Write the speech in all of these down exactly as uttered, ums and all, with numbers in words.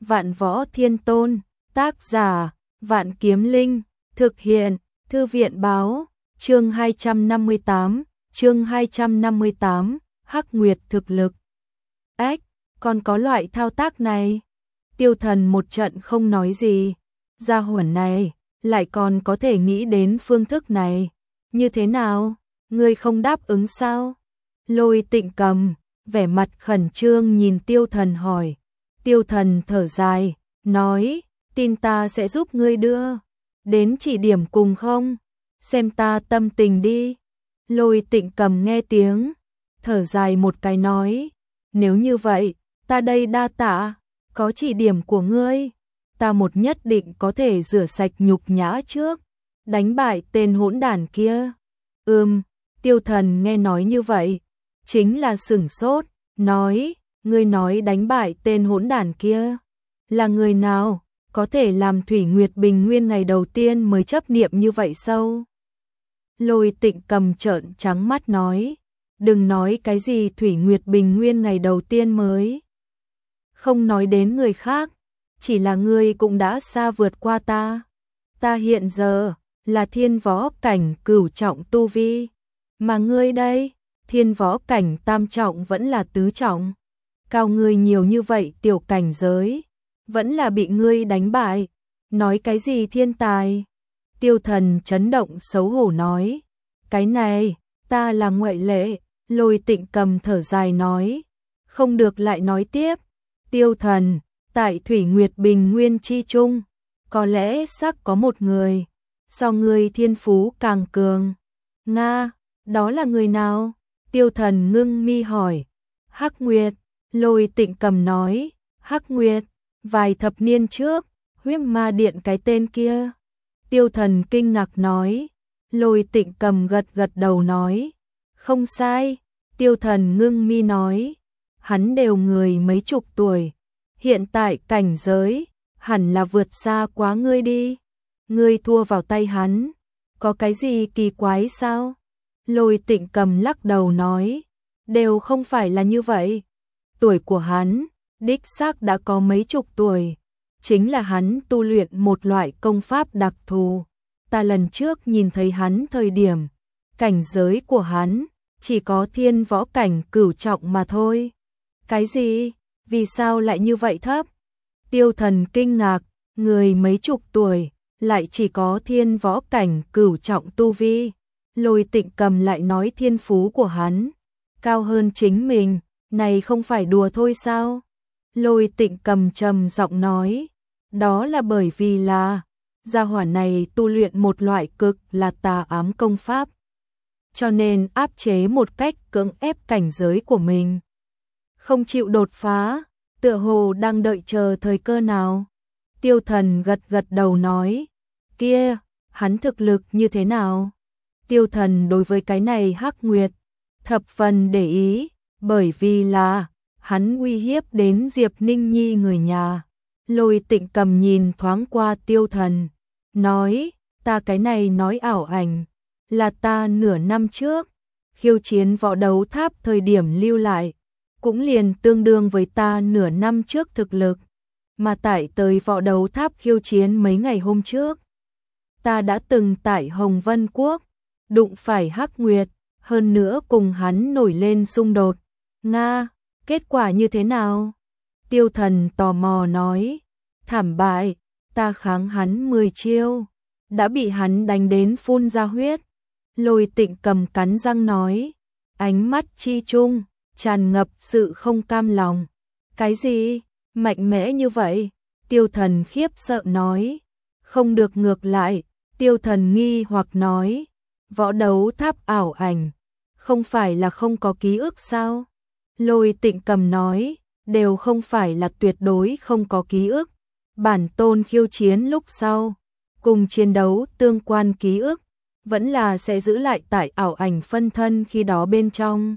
Vạn Võ Thiên Tôn, tác giả, Vạn Kiếm Linh, thực hiện, Thư viện báo, chương hai trăm năm mươi tám, chương hai trăm năm mươi tám, Hắc Nguyệt thực lực. Ách, còn có loại thao tác này. Tiêu Thần một trận không nói gì, gia hỏa này, lại còn có thể nghĩ đến phương thức này. Như thế nào, ngươi không đáp ứng sao? Lôi Tịnh Cầm, vẻ mặt khẩn trương nhìn Tiêu Thần hỏi. Tiêu Thần thở dài, nói, tin ta sẽ giúp ngươi đưa đến chỉ điểm cùng không? Xem ta tâm tình đi. Lôi Tịnh Cầm nghe tiếng, thở dài một cái nói, nếu như vậy, ta đây đa tạ, có chỉ điểm của ngươi, ta một nhất định có thể rửa sạch nhục nhã trước, đánh bại tên hỗn đản kia. Ừm, Tiêu Thần nghe nói như vậy, chính là sửng sốt, nói, ngươi nói đánh bại tên hỗn đản kia, là người nào, có thể làm Thủy Nguyệt Bình Nguyên ngày đầu tiên mới chấp niệm như vậy sâu? Lôi Tịnh Cầm trợn trắng mắt nói, đừng nói cái gì Thủy Nguyệt Bình Nguyên ngày đầu tiên mới. Không nói đến người khác, chỉ là ngươi cũng đã xa vượt qua ta. Ta hiện giờ là thiên võ cảnh cửu trọng tu vi, mà ngươi đây, thiên võ cảnh tam trọng vẫn là tứ trọng. Cao ngươi nhiều như vậy tiểu cảnh giới, vẫn là bị ngươi đánh bại, nói cái gì thiên tài? Tiêu Thần chấn động xấu hổ nói, cái này, ta là ngoại lệ. Lôi Tịnh Cầm thở dài nói, không được lại nói tiếp. Tiêu Thần, tại Thủy Nguyệt Bình Nguyên chi trung, có lẽ xác có một người, so ngươi thiên phú càng cường. Nga, đó là người nào? Tiêu Thần ngưng mi hỏi. Hắc Nguyệt. Lôi Tịnh Cầm nói, Hắc Nguyệt, vài thập niên trước, Huyết Ma Điện cái tên kia. Tiêu Thần kinh ngạc nói. Lôi Tịnh Cầm gật gật đầu nói, không sai. Tiêu Thần ngưng mi nói, hắn đều người mấy chục tuổi, hiện tại cảnh giới, hẳn là vượt xa quá ngươi đi. Ngươi thua vào tay hắn, có cái gì kỳ quái sao? Lôi Tịnh Cầm lắc đầu nói, đều không phải là như vậy. Tuổi của hắn, đích xác đã có mấy chục tuổi, chính là hắn tu luyện một loại công pháp đặc thù. Ta lần trước nhìn thấy hắn thời điểm, cảnh giới của hắn chỉ có thiên võ cảnh cửu trọng mà thôi. Cái gì? Vì sao lại như vậy thấp? Tiêu Thần kinh ngạc, người mấy chục tuổi, lại chỉ có thiên võ cảnh cửu trọng tu vi. Lôi Tịnh Cầm lại nói thiên phú của hắn cao hơn chính mình, này không phải đùa thôi sao? Lôi Tịnh Cầm trầm giọng nói, đó là bởi vì là gia hỏa này tu luyện một loại cực là tà ám công pháp, cho nên áp chế một cách cưỡng ép cảnh giới của mình, không chịu đột phá, tựa hồ đang đợi chờ thời cơ nào. Tiêu Thần gật gật đầu nói, kia, hắn thực lực như thế nào? Tiêu Thần đối với cái này Hắc Nguyệt thập phần để ý, bởi vì là hắn uy hiếp đến Diệp Ninh Nhi người nhà. Lôi Tịnh Cầm nhìn thoáng qua Tiêu Thần, nói, ta cái này nói ảo ảnh, là ta nửa năm trước khiêu chiến võ đấu tháp thời điểm lưu lại, cũng liền tương đương với ta nửa năm trước thực lực, mà tại tới võ đấu tháp khiêu chiến mấy ngày hôm trước, ta đã từng tại Hồng Vân Quốc đụng phải Hắc Nguyệt, hơn nữa cùng hắn nổi lên xung đột. Nga, kết quả như thế nào? Tiêu Thần tò mò nói, thảm bại, ta kháng hắn mười chiêu, đã bị hắn đánh đến phun ra huyết. Lôi Tịnh Cầm cắn răng nói, ánh mắt chi trung tràn ngập sự không cam lòng. Cái gì? Mạnh mẽ như vậy? Tiêu Thần khiếp sợ nói, không được, ngược lại. Tiêu Thần nghi hoặc nói, võ đấu tháp ảo ảnh, không phải là không có ký ức sao? Lôi Tịnh Cầm nói, đều không phải là tuyệt đối không có ký ức. Bản tôn khiêu chiến lúc sau, cùng chiến đấu tương quan ký ức, vẫn là sẽ giữ lại tại ảo ảnh phân thân khi đó bên trong.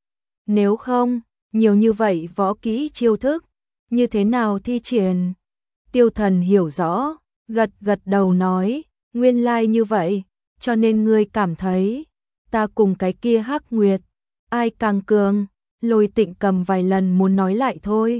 Nếu không, nhiều như vậy võ kỹ chiêu thức, như thế nào thi triển? Tiêu Thần hiểu rõ, gật gật đầu nói, nguyên lai như vậy, cho nên ngươi cảm thấy, ta cùng cái kia Hắc Nguyệt, ai càng cường? Lôi Tịnh Cầm vài lần muốn nói lại thôi,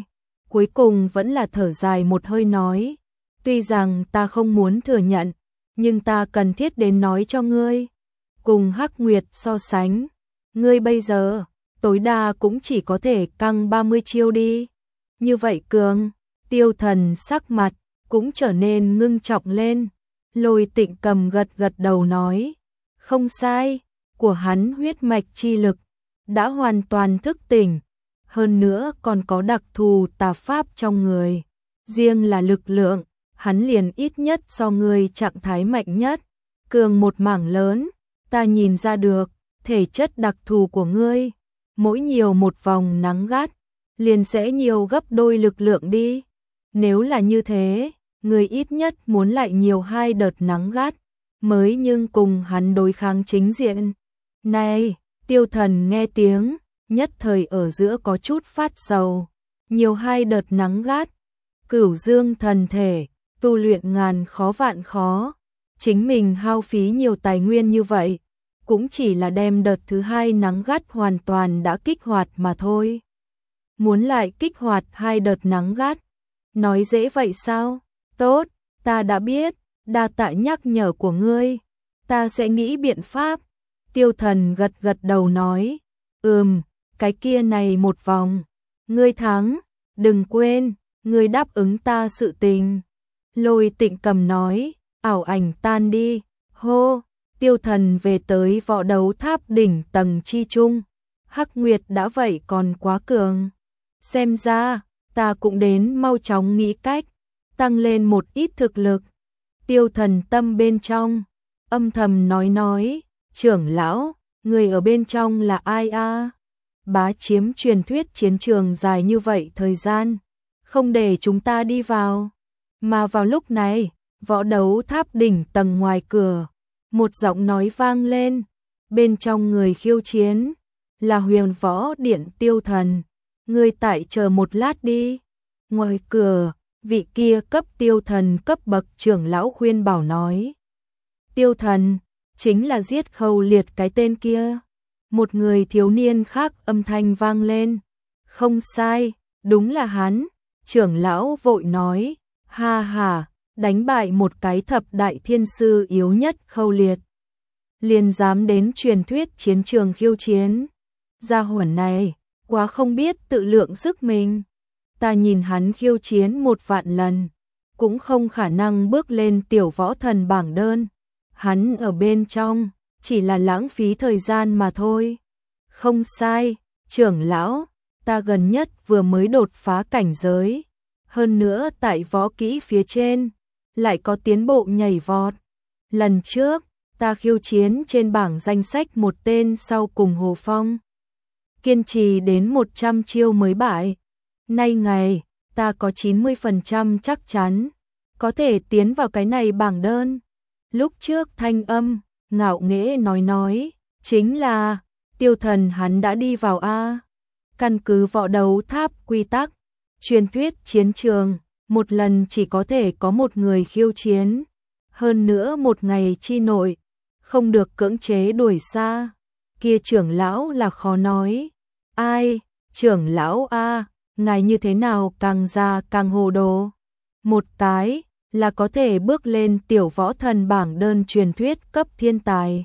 cuối cùng vẫn là thở dài một hơi nói, tuy rằng ta không muốn thừa nhận, nhưng ta cần thiết đến nói cho ngươi. Cùng Hắc Nguyệt so sánh, ngươi bây giờ, tối đa cũng chỉ có thể căng ba mươi chiêu đi. Như vậy cường, Tiêu Thần sắc mặt, cũng trở nên ngưng trọng lên. Lôi Tịnh Cầm gật gật đầu nói, không sai, của hắn huyết mạch chi lực, đã hoàn toàn thức tỉnh, hơn nữa còn có đặc thù tà pháp trong người. Riêng là lực lượng, hắn liền ít nhất so người trạng thái mạnh nhất, cường một mảng lớn, ta nhìn ra được, thể chất đặc thù của ngươi, mỗi nhiều một vòng nắng gắt, liền sẽ nhiều gấp đôi lực lượng đi. Nếu là như thế, người ít nhất muốn lại nhiều hai đợt nắng gắt, mới nhưng cùng hắn đối kháng chính diện. Này, Tiêu Thần nghe tiếng, nhất thời ở giữa có chút phát sầu, nhiều hai đợt nắng gắt, Cửu Dương thần thể, tu luyện ngàn khó vạn khó, chính mình hao phí nhiều tài nguyên như vậy, cũng chỉ là đem đợt thứ hai nắng gắt hoàn toàn đã kích hoạt mà thôi. Muốn lại kích hoạt hai đợt nắng gắt, nói dễ vậy sao? Tốt, ta đã biết, đa tạ nhắc nhở của ngươi, ta sẽ nghĩ biện pháp. Tiêu Thần gật gật đầu nói, ừm, cái kia này một vòng, ngươi thắng, đừng quên, ngươi đáp ứng ta sự tình. Lôi Tịnh Cầm nói, ảo ảnh tan đi, hô, Tiêu Thần về tới võ đấu tháp đỉnh tầng chi trung. Hắc Nguyệt đã vậy còn quá cường. Xem ra, ta cũng đến mau chóng nghĩ cách, tăng lên một ít thực lực. Tiêu Thần tâm bên trong, âm thầm nói nói, trưởng lão, người ở bên trong là ai a? Bá chiếm truyền thuyết chiến trường dài như vậy thời gian, không để chúng ta đi vào. Mà vào lúc này, võ đấu tháp đỉnh tầng ngoài cửa, một giọng nói vang lên, bên trong người khiêu chiến, là Huyền Võ Điện Tiêu Thần, ngươi tại chờ một lát đi. Ngoài cửa, vị kia cấp Tiêu Thần cấp bậc trưởng lão khuyên bảo nói. Tiêu Thần, chính là giết Khâu Liệt cái tên kia. Một người thiếu niên khác âm thanh vang lên. Không sai, đúng là hắn. Trưởng lão vội nói, ha ha, đánh bại một cái thập đại thiên sư yếu nhất Khâu Liệt, liền dám đến truyền thuyết chiến trường khiêu chiến. Gia hỏa này, quá không biết tự lượng sức mình. Ta nhìn hắn khiêu chiến một vạn lần, cũng không khả năng bước lên tiểu võ thần bảng đơn. Hắn ở bên trong, chỉ là lãng phí thời gian mà thôi. Không sai, trưởng lão, ta gần nhất vừa mới đột phá cảnh giới. Hơn nữa tại võ kỹ phía trên, lại có tiến bộ nhảy vọt. Lần trước, ta khiêu chiến trên bảng danh sách một tên sau cùng Hồ Phong. Kiên trì đến một trăm chiêu mới bại. Nay ngày, ta có chín mươi phần trăm chắc chắn, có thể tiến vào cái này bảng đơn. Lúc trước thanh âm, ngạo nghễ nói nói, chính là, Tiêu Thần hắn đã đi vào A. Căn cứ võ đấu tháp quy tắc, truyền thuyết chiến trường, một lần chỉ có thể có một người khiêu chiến. Hơn nữa một ngày chi nội, không được cưỡng chế đuổi xa. Kia trưởng lão là khó nói. Ai, trưởng lão A, ngài như thế nào càng già càng hồ đồ. Một cái, là có thể bước lên tiểu võ thần bảng đơn truyền thuyết cấp thiên tài.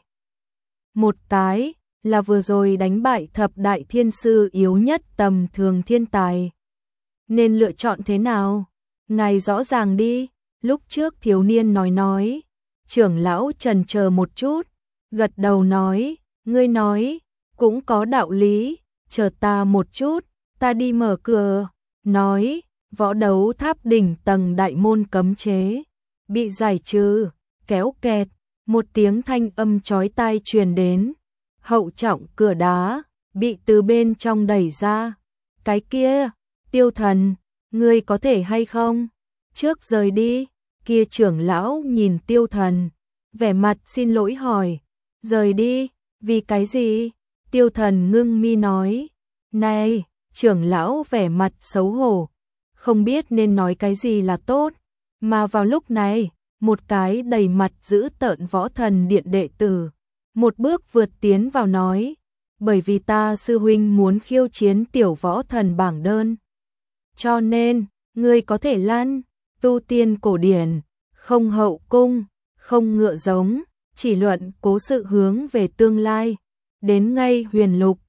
Một cái, là vừa rồi đánh bại thập đại thiên sư yếu nhất tầm thường thiên tài. Nên lựa chọn thế nào? Ngài rõ ràng đi. Lúc trước thiếu niên nói nói. Trưởng lão chần chờ một chút, gật đầu nói, ngươi nói, cũng có đạo lý, chờ ta một chút, ta đi mở cửa. Nói, võ đấu tháp đỉnh tầng đại môn cấm chế, bị giải trừ, kéo kẹt, một tiếng thanh âm chói tai truyền đến. Hậu trọng cửa đá, bị từ bên trong đẩy ra. Cái kia, Tiêu Thần, ngươi có thể hay không? Trước rời đi, kia trưởng lão nhìn Tiêu Thần, vẻ mặt xin lỗi hỏi, rời đi, vì cái gì? Tiêu Thần ngưng mi nói, này, trưởng lão vẻ mặt xấu hổ, không biết nên nói cái gì là tốt. Mà vào lúc này, một cái đầy mặt dữ tợn võ thần điện đệ tử, một bước vượt tiến vào nói, bởi vì ta sư huynh muốn khiêu chiến tiểu võ thần bảng đơn. cho nên, ngươi có thể lăn, tu tiên cổ điển, không hậu cung, không ngựa giống, chỉ luận cố sự hướng về tương lai. Đến ngay huyền lục,